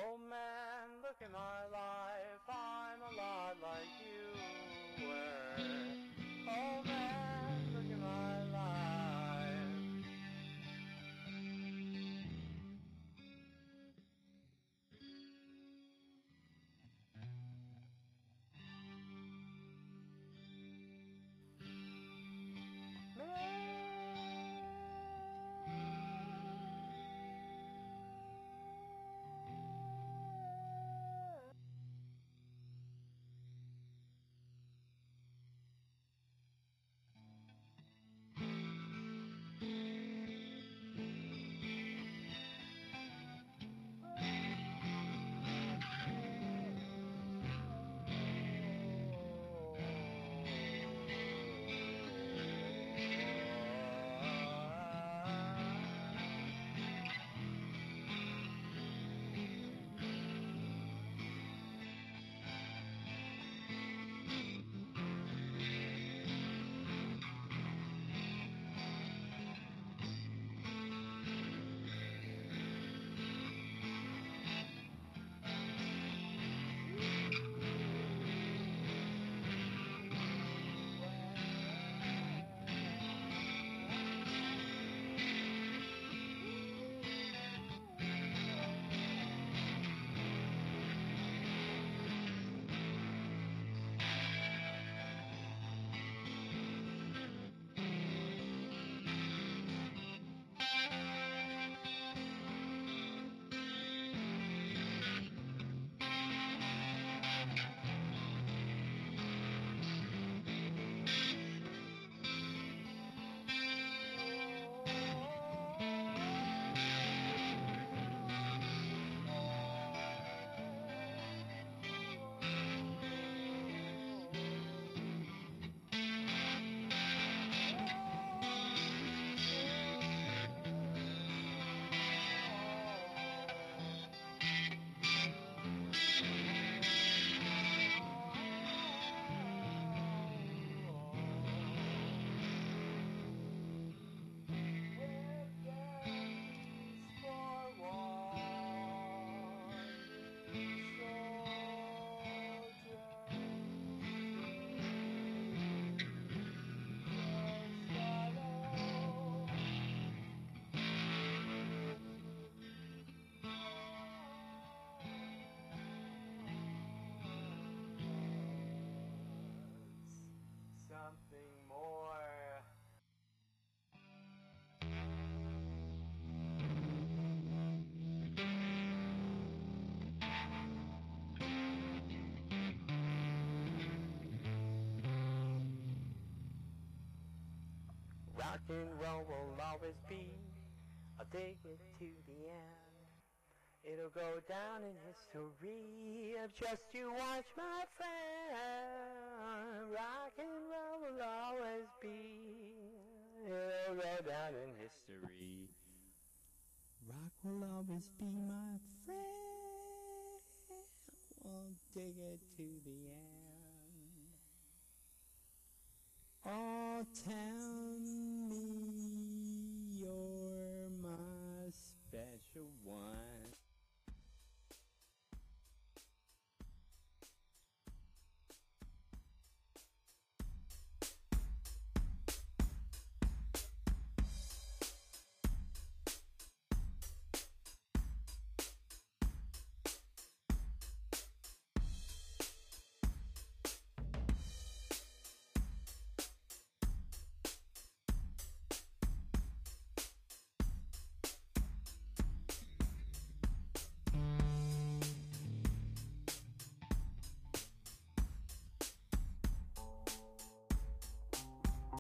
Oh man, look at my life, I'm a lot like you were. Oh man, look at my life. Something more. Rock and roll will always be, I'll dig it to the end. It'll go down in history of just you watch, my friend. Rock and roll will always be, it'll go down in history. Rock will always be my friend. We'll dig it to the end. All town